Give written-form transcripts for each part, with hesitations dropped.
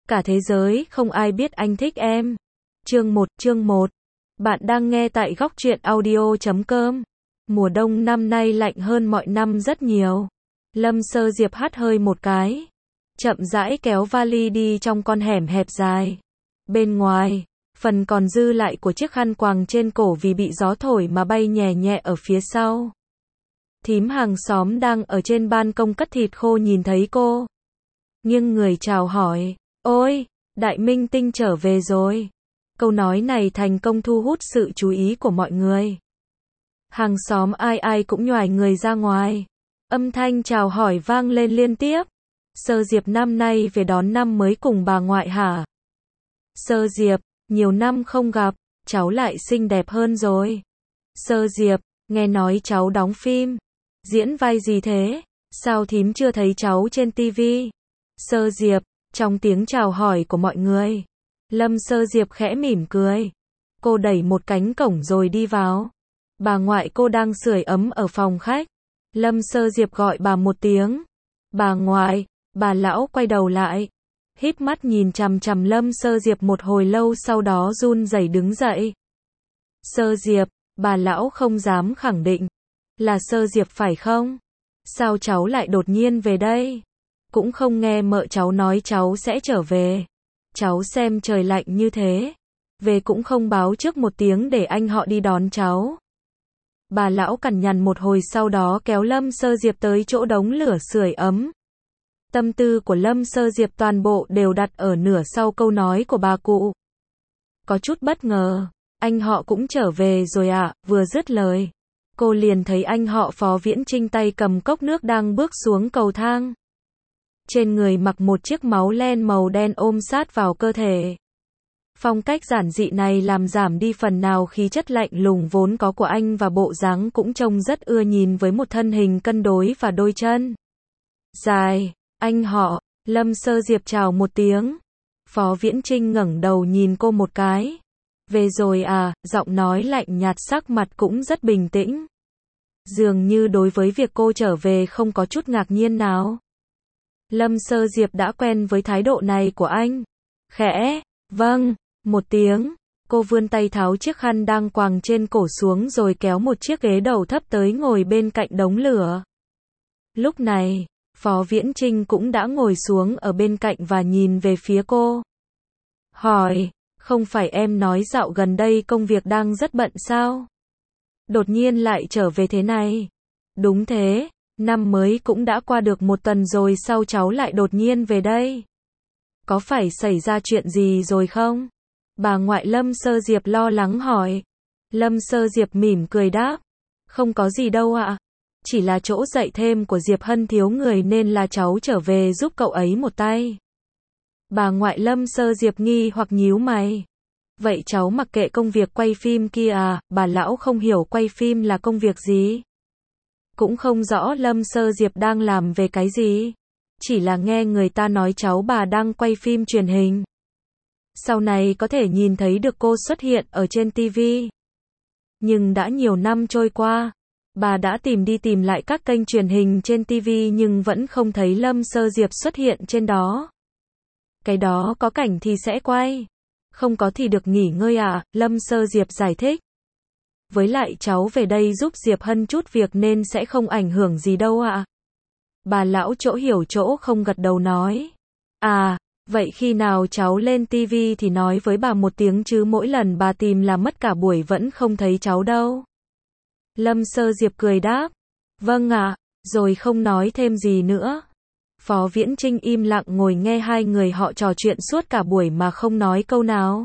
Cả thế giới không ai biết anh thích em. Chương 1. Bạn đang nghe tại góc truyện audio.com. Mùa đông năm nay lạnh hơn mọi năm rất nhiều. Lâm Sơ Diệp hắt hơi một cái, chậm rãi kéo vali đi trong con hẻm hẹp dài. Bên ngoài, phần còn dư lại của chiếc khăn quàng trên cổ vì bị gió thổi mà bay nhẹ nhẹ ở phía sau. Thím hàng xóm đang ở trên ban công cất thịt khô nhìn thấy cô, nghiêng người chào hỏi. Ôi, đại minh tinh trở về rồi. Câu nói này thành công thu hút sự chú ý của mọi người. Hàng xóm ai ai cũng nhoài người ra ngoài. Âm thanh chào hỏi vang lên liên tiếp. Sơ Diệp năm nay về đón năm mới cùng bà ngoại hả? Sơ Diệp, nhiều năm không gặp, cháu lại xinh đẹp hơn rồi. Sơ Diệp, nghe nói cháu đóng phim. Diễn vai gì thế? Sao thím chưa thấy cháu trên tivi? Sơ Diệp, trong tiếng chào hỏi của mọi người, Lâm Sơ Diệp khẽ mỉm cười. Cô đẩy một cánh cổng rồi đi vào. Bà ngoại cô đang sưởi ấm ở phòng khách. Lâm Sơ Diệp gọi bà một tiếng. Bà ngoại, bà lão quay đầu lại, híp mắt nhìn chằm chằm Lâm Sơ Diệp một hồi lâu, sau đó run rẩy đứng dậy. Sơ Diệp, bà lão không dám khẳng định. Là Sơ Diệp phải không? Sao cháu lại đột nhiên về đây? Cũng không nghe mợ cháu nói cháu sẽ trở về. Cháu xem trời lạnh như thế, về cũng không báo trước một tiếng để anh họ đi đón cháu. Bà lão cằn nhằn một hồi, sau đó kéo Lâm Sơ Diệp tới chỗ đống lửa sưởi ấm. Tâm tư của Lâm Sơ Diệp toàn bộ đều đặt ở nửa sau câu nói của bà cụ. Có chút bất ngờ, anh họ cũng trở về rồi ạ. Vừa dứt lời, cô liền thấy anh họ Phó Viễn Chinh tay cầm cốc nước đang bước xuống cầu thang. Trên người mặc một chiếc máu len màu đen ôm sát vào cơ thể. Phong cách giản dị này làm giảm đi phần nào khí chất lạnh lùng vốn có của anh, và bộ dáng cũng trông rất ưa nhìn với một thân hình cân đối và đôi chân dài. Anh họ, Lâm Sơ Diệp chào một tiếng. Phó Viễn Chinh ngẩng đầu nhìn cô một cái. Về rồi à? Giọng nói lạnh nhạt, sắc mặt cũng rất bình tĩnh. Dường như đối với việc cô trở về không có chút ngạc nhiên nào. Lâm Sơ Diệp đã quen với thái độ này của anh. Khẽ, vâng, một tiếng. Cô vươn tay tháo chiếc khăn đang quàng trên cổ xuống rồi kéo một chiếc ghế đầu thấp tới ngồi bên cạnh đống lửa. Lúc này, Phó Viễn Chinh cũng đã ngồi xuống ở bên cạnh và nhìn về phía cô. Hỏi, không phải em nói dạo gần đây công việc đang rất bận sao? Đột nhiên lại trở về thế này. Đúng thế. Năm mới cũng đã qua được một tuần rồi, sao cháu lại đột nhiên về đây? Có phải xảy ra chuyện gì rồi không? Bà ngoại Lâm Sơ Diệp lo lắng hỏi. Lâm Sơ Diệp mỉm cười đáp. Không có gì đâu ạ. Chỉ là chỗ dạy thêm của Diệp Hân thiếu người nên là cháu trở về giúp cậu ấy một tay. Bà ngoại Lâm Sơ Diệp nghi hoặc nhíu mày. Vậy cháu mặc kệ công việc quay phim kia à? Bà lão không hiểu quay phim là công việc gì. Cũng không rõ Lâm Sơ Diệp đang làm về cái gì. Chỉ là nghe người ta nói cháu bà đang quay phim truyền hình. Sau này có thể nhìn thấy được cô xuất hiện ở trên TV. Nhưng đã nhiều năm trôi qua, bà đã tìm đi tìm lại các kênh truyền hình trên TV nhưng vẫn không thấy Lâm Sơ Diệp xuất hiện trên đó. Cái đó có cảnh thì sẽ quay, không có thì được nghỉ ngơi à? Lâm Sơ Diệp giải thích. Với lại cháu về đây giúp Diệp Hân chút việc nên sẽ không ảnh hưởng gì đâu ạ. Bà lão chỗ hiểu chỗ không gật đầu nói. À, vậy khi nào cháu lên TV thì nói với bà một tiếng chứ mỗi lần bà tìm là mất cả buổi vẫn không thấy cháu đâu. Lâm Sơ Diệp cười đáp. Vâng ạ, rồi không nói thêm gì nữa. Phó Viễn Chinh im lặng ngồi nghe hai người họ trò chuyện suốt cả buổi mà không nói câu nào.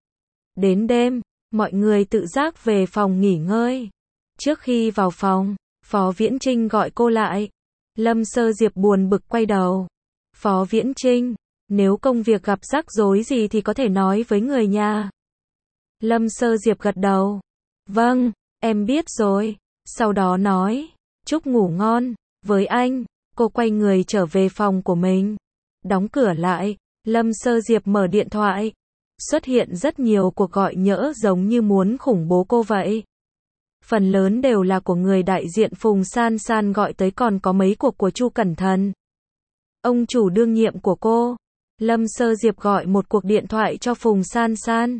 Đến đêm, mọi người tự giác về phòng nghỉ ngơi. Trước khi vào phòng, Phó Viễn Chinh gọi cô lại. Lâm Sơ Diệp buồn bực quay đầu. Phó Viễn Chinh, nếu công việc gặp rắc rối gì thì có thể nói với người nhà. Lâm Sơ Diệp gật đầu. Vâng, em biết rồi. Sau đó nói, chúc ngủ ngon. Với anh, cô quay người trở về phòng của mình. Đóng cửa lại, Lâm Sơ Diệp mở điện thoại. Xuất hiện rất nhiều cuộc gọi nhỡ giống như muốn khủng bố cô vậy. Phần lớn đều là của người đại diện Phùng San San gọi tới, còn có mấy cuộc của Chu Cẩn Thận, ông chủ đương nhiệm của cô. Lâm Sơ Diệp gọi một cuộc điện thoại cho Phùng San San.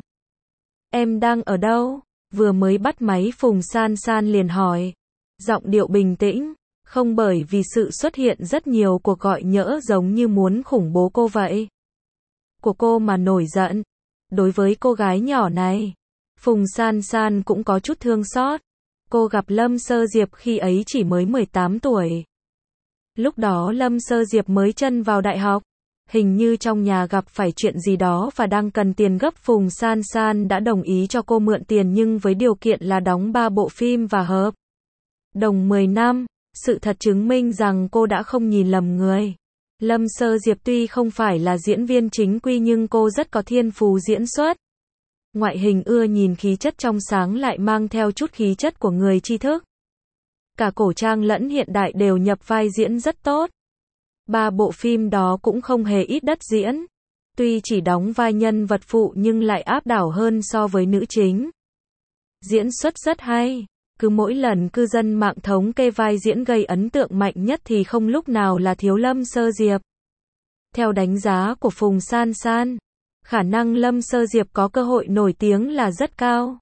Em đang ở đâu? Vừa mới bắt máy Phùng San San liền hỏi. Giọng điệu bình tĩnh, không bởi vì sự xuất hiện rất nhiều cuộc gọi nhỡ giống như muốn khủng bố cô vậy. Của cô mà nổi giận. Đối với cô gái nhỏ này, Phùng San San cũng có chút thương xót. Cô gặp Lâm Sơ Diệp khi ấy chỉ mới 18 tuổi. Lúc đó Lâm Sơ Diệp mới chân vào đại học. Hình như trong nhà gặp phải chuyện gì đó và đang cần tiền gấp. Phùng San San đã đồng ý cho cô mượn tiền nhưng với điều kiện là đóng 3 bộ phim và hợp đồng 10 năm. Sự thật chứng minh rằng cô đã không nhìn lầm người. Lâm Sơ Diệp tuy không phải là diễn viên chính quy nhưng cô rất có thiên phú diễn xuất. Ngoại hình ưa nhìn, khí chất trong sáng lại mang theo chút khí chất của người tri thức. Cả cổ trang lẫn hiện đại đều nhập vai diễn rất tốt. 3 bộ phim đó cũng không hề ít đất diễn. Tuy chỉ đóng vai nhân vật phụ nhưng lại áp đảo hơn so với nữ chính. Diễn xuất rất hay. Cứ mỗi lần cư dân mạng thống kê vai diễn gây ấn tượng mạnh nhất thì không lúc nào là thiếu Lâm Sơ Diệp. Theo đánh giá của Phùng San San, khả năng Lâm Sơ Diệp có cơ hội nổi tiếng là rất cao.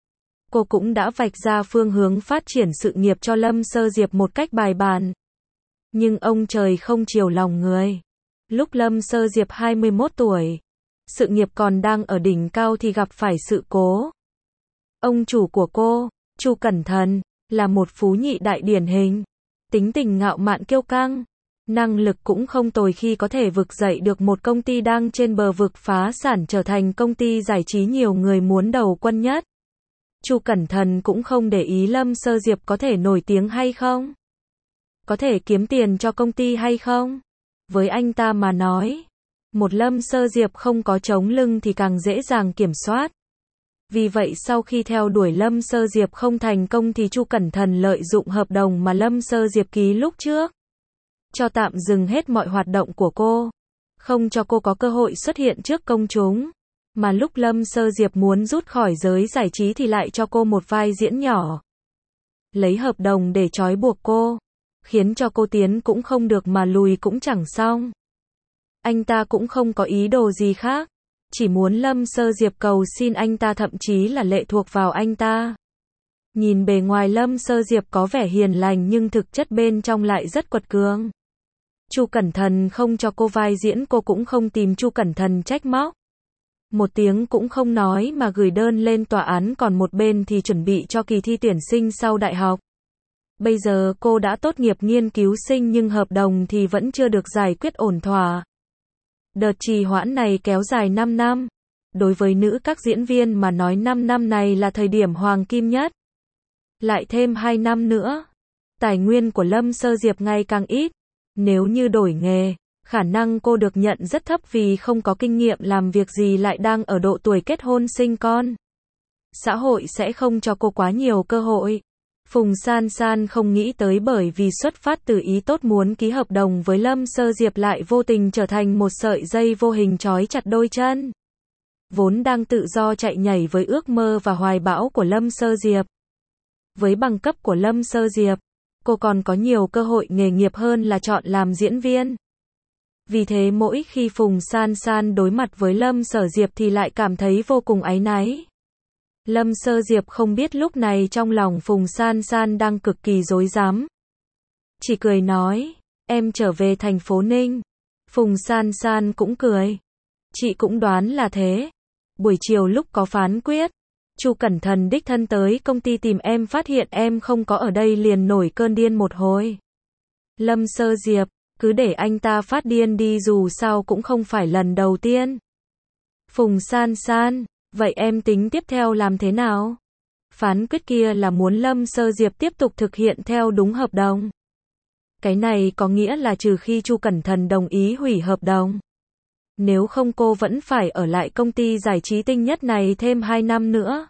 Cô cũng đã vạch ra phương hướng phát triển sự nghiệp cho Lâm Sơ Diệp một cách bài bản. Nhưng ông trời không chiều lòng người. Lúc Lâm Sơ Diệp 21 tuổi, sự nghiệp còn đang ở đỉnh cao thì gặp phải sự cố. Ông chủ của cô, Chu Cẩn Thần, là một phú nhị đại điển hình. Tính tình ngạo mạn kiêu căng. Năng lực cũng không tồi khi có thể vực dậy được một công ty đang trên bờ vực phá sản trở thành công ty giải trí nhiều người muốn đầu quân nhất. Chu Cẩn Thần cũng không để ý Lâm Sơ Diệp có thể nổi tiếng hay không, có thể kiếm tiền cho công ty hay không. Với anh ta mà nói, một Lâm Sơ Diệp không có chống lưng thì càng dễ dàng kiểm soát. Vì vậy sau khi theo đuổi Lâm Sơ Diệp không thành công thì Chu Cẩn Thần lợi dụng hợp đồng mà Lâm Sơ Diệp ký lúc trước, cho tạm dừng hết mọi hoạt động của cô, không cho cô có cơ hội xuất hiện trước công chúng. Mà lúc Lâm Sơ Diệp muốn rút khỏi giới giải trí thì lại cho cô một vai diễn nhỏ. Lấy hợp đồng để trói buộc cô, khiến cho cô tiến cũng không được mà lùi cũng chẳng xong. Anh ta cũng không có ý đồ gì khác, chỉ muốn Lâm Sơ Diệp cầu xin anh ta, thậm chí là lệ thuộc vào anh ta. Nhìn bề ngoài Lâm Sơ Diệp có vẻ hiền lành nhưng thực chất bên trong lại rất quật cường. Chu Cẩn Thần không cho cô vai diễn, cô cũng không tìm Chu Cẩn Thần trách móc. Một tiếng cũng không nói mà gửi đơn lên tòa án, còn một bên thì chuẩn bị cho kỳ thi tuyển sinh sau đại học. Bây giờ cô đã tốt nghiệp nghiên cứu sinh nhưng hợp đồng thì vẫn chưa được giải quyết ổn thỏa. Đợt trì hoãn này kéo dài 5 năm. Đối với nữ các diễn viên mà nói 5 năm này là thời điểm hoàng kim nhất. Lại thêm 2 năm nữa, tài nguyên của Lâm Sơ Diệp ngày càng ít. Nếu như đổi nghề, khả năng cô được nhận rất thấp vì không có kinh nghiệm làm việc gì, lại đang ở độ tuổi kết hôn sinh con. Xã hội sẽ không cho cô quá nhiều cơ hội. Phùng San San không nghĩ tới bởi vì xuất phát từ ý tốt muốn ký hợp đồng với Lâm Sơ Diệp lại vô tình trở thành một sợi dây vô hình trói chặt đôi chân. Vốn đang tự do chạy nhảy với ước mơ và hoài bão của Lâm Sơ Diệp. Với bằng cấp của Lâm Sơ Diệp, cô còn có nhiều cơ hội nghề nghiệp hơn là chọn làm diễn viên. Vì thế mỗi khi Phùng San San đối mặt với Lâm Sơ Diệp thì lại cảm thấy vô cùng áy náy. Lâm Sơ Diệp không biết lúc này trong lòng Phùng San San đang cực kỳ rối rắm. Chỉ cười nói, em trở về thành phố Ninh. Phùng San San cũng cười. Chị cũng đoán là thế. Buổi chiều lúc có phán quyết, Chu Cẩn Thần đích thân tới công ty tìm em, phát hiện em không có ở đây liền nổi cơn điên một hồi. Lâm Sơ Diệp, cứ để anh ta phát điên đi, dù sao cũng không phải lần đầu tiên. Phùng San San, vậy em tính tiếp theo làm thế nào? Phán quyết kia là muốn Lâm Sơ Diệp tiếp tục thực hiện theo đúng hợp đồng. Cái này có nghĩa là trừ khi Chu Cẩn Thần đồng ý hủy hợp đồng. Nếu không cô vẫn phải ở lại công ty giải trí Tinh Nhất này thêm 2 năm nữa.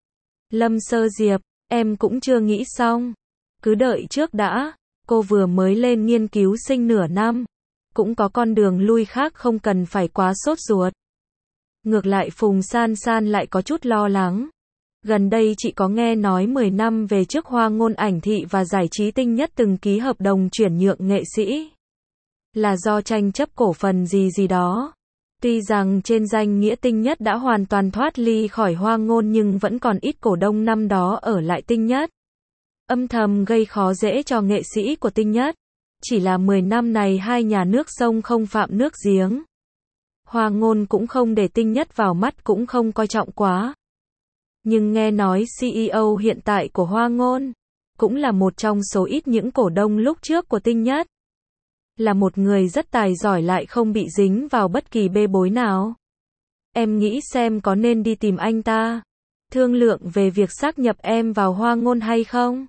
Lâm Sơ Diệp, em cũng chưa nghĩ xong. Cứ đợi trước đã, cô vừa mới lên nghiên cứu sinh nửa năm. Cũng có con đường lui khác, không cần phải quá sốt ruột. Ngược lại Phùng San San lại có chút lo lắng. Gần đây chị có nghe nói 10 năm về trước Hoa Ngôn Ảnh Thị và Giải trí Tinh Nhất từng ký hợp đồng chuyển nhượng nghệ sĩ. Là do tranh chấp cổ phần gì đó. Tuy rằng trên danh nghĩa Tinh Nhất đã hoàn toàn thoát ly khỏi Hoa Ngôn nhưng vẫn còn ít cổ đông năm đó ở lại Tinh Nhất. Âm thầm gây khó dễ cho nghệ sĩ của Tinh Nhất. Chỉ là 10 năm này hai nhà nước sông không phạm nước giếng. Hoa Ngôn cũng không để Tinh Nhất vào mắt, cũng không coi trọng quá. Nhưng nghe nói CEO hiện tại của Hoa Ngôn cũng là một trong số ít những cổ đông lúc trước của Tinh Nhất. Là một người rất tài giỏi lại không bị dính vào bất kỳ bê bối nào. Em nghĩ xem có nên đi tìm anh ta, thương lượng về việc sáp nhập em vào Hoa Ngôn hay không?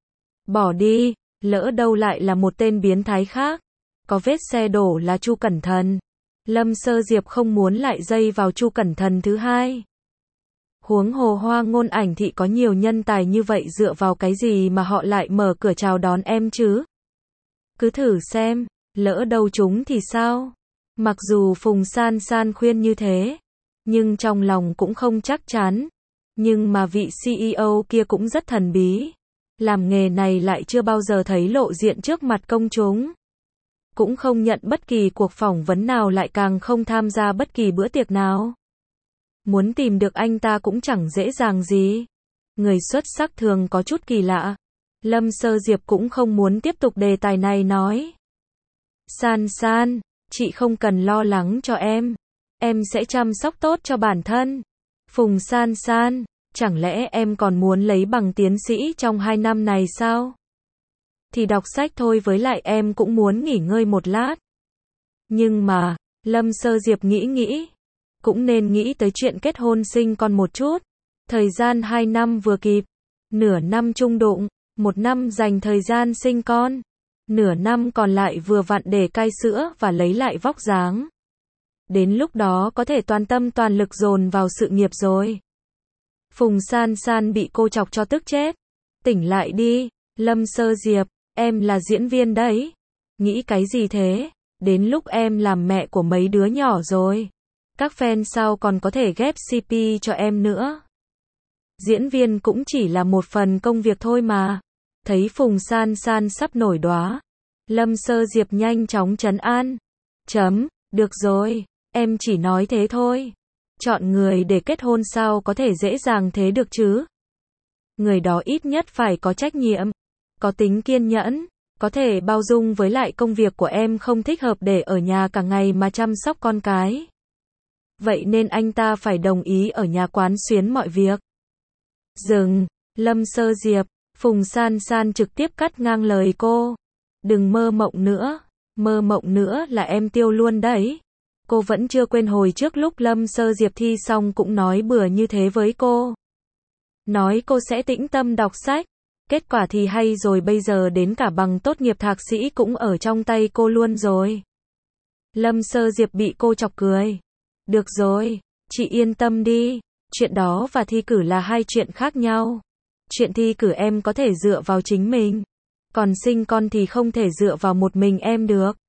Bỏ đi, lỡ đâu lại là một tên biến thái khác. Có vết xe đổ là Chu Cẩn Thận. Lâm Sơ Diệp không muốn lại dây vào Chu Cẩn Thận thứ hai. Huống hồ Hoa Ngôn ảnh thị có nhiều nhân tài như vậy, dựa vào cái gì mà họ lại mở cửa chào đón em chứ? Cứ thử xem, lỡ đâu chúng thì sao? Mặc dù Phùng San San khuyên như thế, nhưng trong lòng cũng không chắc chắn. Nhưng mà vị CEO kia cũng rất thần bí. Làm nghề này lại chưa bao giờ thấy lộ diện trước mặt công chúng. Cũng không nhận bất kỳ cuộc phỏng vấn nào, lại càng không tham gia bất kỳ bữa tiệc nào. Muốn tìm được anh ta cũng chẳng dễ dàng gì. Người xuất sắc thường có chút kỳ lạ. Lâm Sơ Diệp cũng không muốn tiếp tục đề tài này, nói. San San, chị không cần lo lắng cho em. Em sẽ chăm sóc tốt cho bản thân. Phùng San San, chẳng lẽ em còn muốn lấy bằng tiến sĩ trong 2 năm này sao? Thì đọc sách thôi, với lại em cũng muốn nghỉ ngơi một lát. Nhưng mà, Lâm Sơ Diệp nghĩ, cũng nên nghĩ tới chuyện kết hôn sinh con một chút. Thời gian 2 năm vừa kịp, nửa năm chung đụng, 1 năm dành thời gian sinh con, nửa năm còn lại vừa vặn để cai sữa và lấy lại vóc dáng. Đến lúc đó có thể toàn tâm toàn lực dồn vào sự nghiệp rồi. Phùng San San bị cô chọc cho tức chết. Tỉnh lại đi, Lâm Sơ Diệp, em là diễn viên đấy. Nghĩ cái gì thế? Đến lúc em làm mẹ của mấy đứa nhỏ rồi. Các fan sau còn có thể ghép CP cho em nữa. Diễn viên cũng chỉ là một phần công việc thôi mà. Thấy Phùng San San sắp nổi đoá, Lâm Sơ Diệp nhanh chóng trấn an. Được rồi, em chỉ nói thế thôi. Chọn người để kết hôn sao có thể dễ dàng thế được chứ? Người đó ít nhất phải có trách nhiệm, có tính kiên nhẫn, có thể bao dung, với lại công việc của em không thích hợp để ở nhà cả ngày mà chăm sóc con cái. Vậy nên anh ta phải đồng ý ở nhà quán xuyến mọi việc. Dừng, Lâm Sơ Diệp, Phùng San San trực tiếp cắt ngang lời cô. Đừng mơ mộng nữa là em tiêu luôn đấy. Cô vẫn chưa quên hồi trước lúc Lâm Sơ Diệp thi xong cũng nói bừa như thế với cô. Nói cô sẽ tĩnh tâm đọc sách. Kết quả thì hay rồi, bây giờ đến cả bằng tốt nghiệp thạc sĩ cũng ở trong tay cô luôn rồi. Lâm Sơ Diệp bị cô chọc cười. Được rồi, chị yên tâm đi. Chuyện đó và thi cử là hai chuyện khác nhau. Chuyện thi cử em có thể dựa vào chính mình. Còn sinh con thì không thể dựa vào một mình em được.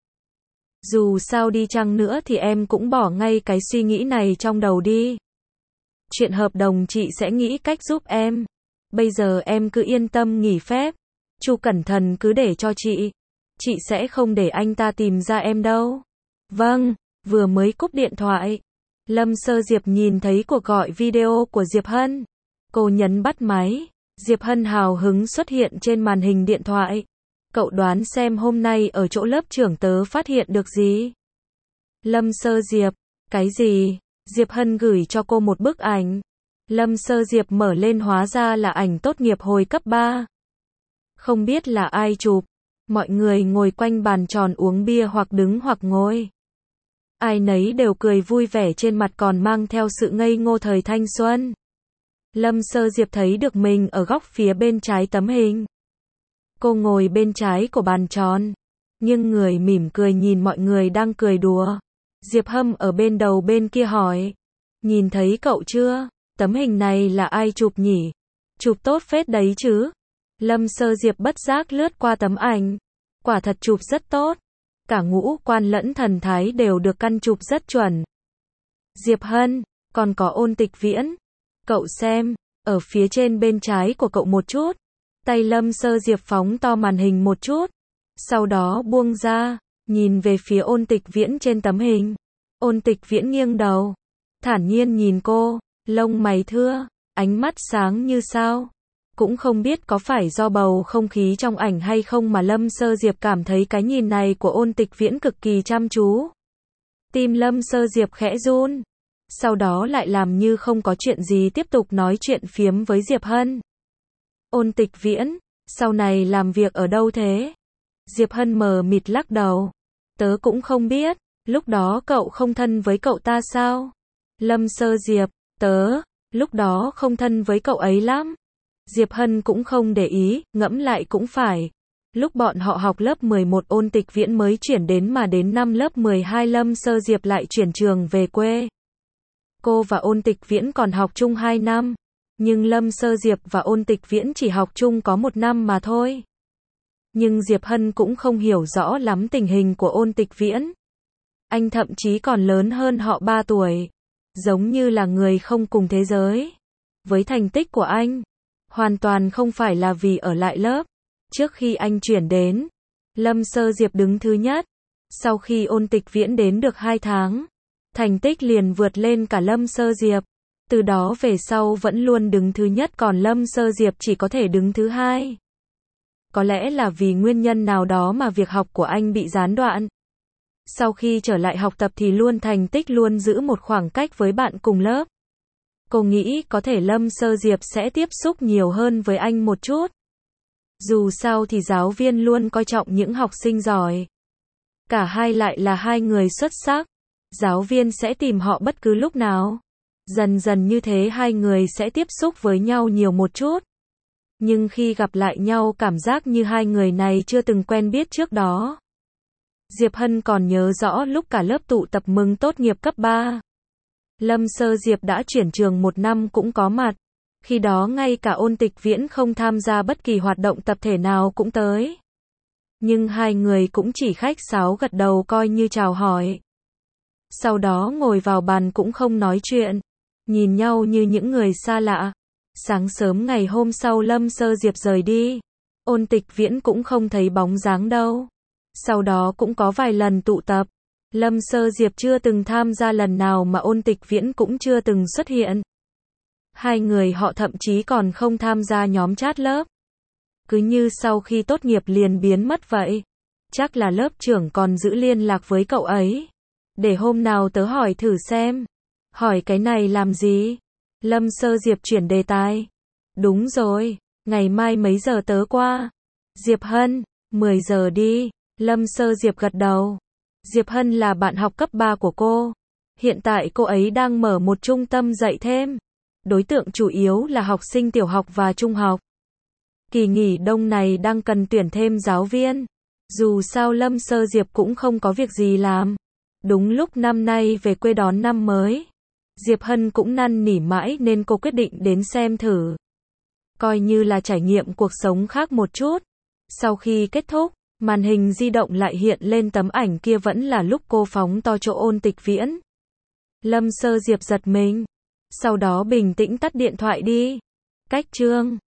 Dù sao đi chăng nữa thì em cũng bỏ ngay cái suy nghĩ này trong đầu đi. Chuyện hợp đồng chị sẽ nghĩ cách giúp em. Bây giờ em cứ yên tâm nghỉ phép. Chu Cẩn Thận cứ để cho chị. Chị sẽ không để anh ta tìm ra em đâu. Vâng, vừa mới cúp điện thoại. Lâm Sơ Diệp nhìn thấy cuộc gọi video của Diệp Hân. Cô nhấn bắt máy. Diệp Hân hào hứng xuất hiện trên màn hình điện thoại. Cậu đoán xem hôm nay ở chỗ lớp trưởng tớ phát hiện được gì? Lâm Sơ Diệp, cái gì? Diệp Hân gửi cho cô một bức ảnh. Lâm Sơ Diệp mở lên, hóa ra là ảnh tốt nghiệp hồi cấp 3. Không biết là ai chụp. Mọi người ngồi quanh bàn tròn uống bia hoặc đứng hoặc ngồi. Ai nấy đều cười vui vẻ, trên mặt còn mang theo sự ngây ngô thời thanh xuân. Lâm Sơ Diệp thấy được mình ở góc phía bên trái tấm hình. Cô ngồi bên trái của bàn tròn, nhưng người mỉm cười nhìn mọi người đang cười đùa. Diệp Hâm ở bên đầu bên kia hỏi. Nhìn thấy cậu chưa? Tấm hình này là ai chụp nhỉ? Chụp tốt phết đấy chứ? Lâm Sơ Diệp bất giác lướt qua tấm ảnh. Quả thật chụp rất tốt. Cả ngũ quan lẫn thần thái đều được căn chụp rất chuẩn. Diệp Hân, còn có Ôn Tịch Viễn. Cậu xem, ở phía trên bên trái của cậu một chút. Tay Lâm Sơ Diệp phóng to màn hình một chút. Sau đó buông ra, nhìn về phía Ôn Tịch Viễn trên tấm hình. Ôn Tịch Viễn nghiêng đầu, thản nhiên nhìn cô, lông mày thưa, ánh mắt sáng như sao. Cũng không biết có phải do bầu không khí trong ảnh hay không mà Lâm Sơ Diệp cảm thấy cái nhìn này của Ôn Tịch Viễn cực kỳ chăm chú. Tim Lâm Sơ Diệp khẽ run. Sau đó lại làm như không có chuyện gì tiếp tục nói chuyện phiếm với Diệp Hân. Ôn Tịch Viễn, sau này làm việc ở đâu thế? Diệp Hân mờ mịt lắc đầu. Tớ cũng không biết, lúc đó cậu không thân với cậu ta sao? Lâm Sơ Diệp, tớ, lúc đó không thân với cậu ấy lắm. Diệp Hân cũng không để ý, ngẫm lại cũng phải. Lúc bọn họ học lớp 11 Ôn Tịch Viễn mới chuyển đến mà đến năm lớp 12 Lâm Sơ Diệp lại chuyển trường về quê. Cô và Ôn Tịch Viễn còn học chung 2 năm. Nhưng Lâm Sơ Diệp và Ôn Tịch Viễn chỉ học chung có 1 năm mà thôi. Nhưng Diệp Hân cũng không hiểu rõ lắm tình hình của Ôn Tịch Viễn. Anh thậm chí còn lớn hơn họ 3 tuổi. Giống như là người không cùng thế giới. Với thành tích của anh, hoàn toàn không phải là vì ở lại lớp. Trước khi anh chuyển đến, Lâm Sơ Diệp đứng thứ nhất. Sau khi Ôn Tịch Viễn đến được 2 tháng, thành tích liền vượt lên cả Lâm Sơ Diệp. Từ đó về sau vẫn luôn đứng thứ nhất còn Lâm Sơ Diệp chỉ có thể đứng thứ 2. Có lẽ là vì nguyên nhân nào đó mà việc học của anh bị gián đoạn. Sau khi trở lại học tập thì thành tích luôn giữ một khoảng cách với bạn cùng lớp. Cô nghĩ có thể Lâm Sơ Diệp sẽ tiếp xúc nhiều hơn với anh một chút. Dù sao thì giáo viên luôn coi trọng những học sinh giỏi. Cả hai lại là 2 người xuất sắc. Giáo viên sẽ tìm họ bất cứ lúc nào. Dần dần như thế 2 người sẽ tiếp xúc với nhau nhiều một chút. Nhưng khi gặp lại nhau cảm giác như 2 người này chưa từng quen biết trước đó. Diệp Hân còn nhớ rõ lúc cả lớp tụ tập mừng tốt nghiệp cấp 3. Lâm Sơ Diệp đã chuyển trường 1 năm cũng có mặt. Khi đó ngay cả Ôn Tịch Viễn không tham gia bất kỳ hoạt động tập thể nào cũng tới. Nhưng 2 người cũng chỉ khách sáo gật đầu coi như chào hỏi. Sau đó ngồi vào bàn cũng không nói chuyện. Nhìn nhau như những người xa lạ. Sáng sớm ngày hôm sau Lâm Sơ Diệp rời đi. Ôn Tịch Viễn cũng không thấy bóng dáng đâu. Sau đó cũng có vài lần tụ tập. Lâm Sơ Diệp chưa từng tham gia lần nào mà Ôn Tịch Viễn cũng chưa từng xuất hiện. 2 người họ thậm chí còn không tham gia nhóm chat lớp. Cứ như sau khi tốt nghiệp liền biến mất vậy. Chắc là lớp trưởng còn giữ liên lạc với cậu ấy. Để hôm nào tớ hỏi thử xem. Hỏi cái này làm gì? Lâm Sơ Diệp chuyển đề tài. Đúng rồi, ngày mai mấy giờ tớ qua? Diệp Hân, 10 giờ đi. Lâm Sơ Diệp gật đầu. Diệp Hân là bạn học cấp 3 của cô. Hiện tại cô ấy đang mở một trung tâm dạy thêm. Đối tượng chủ yếu là học sinh tiểu học và trung học. Kỳ nghỉ đông này đang cần tuyển thêm giáo viên. Dù sao Lâm Sơ Diệp cũng không có việc gì làm. Đúng lúc năm nay về quê đón năm mới. Diệp Hân cũng năn nỉ mãi nên cô quyết định đến xem thử. Coi như là trải nghiệm cuộc sống khác một chút. Sau khi kết thúc, màn hình di động lại hiện lên tấm ảnh kia vẫn là lúc cô phóng to chỗ Ôn Tịch Viễn. Lâm Sơ Diệp giật mình. Sau đó bình tĩnh tắt điện thoại đi. Cách chương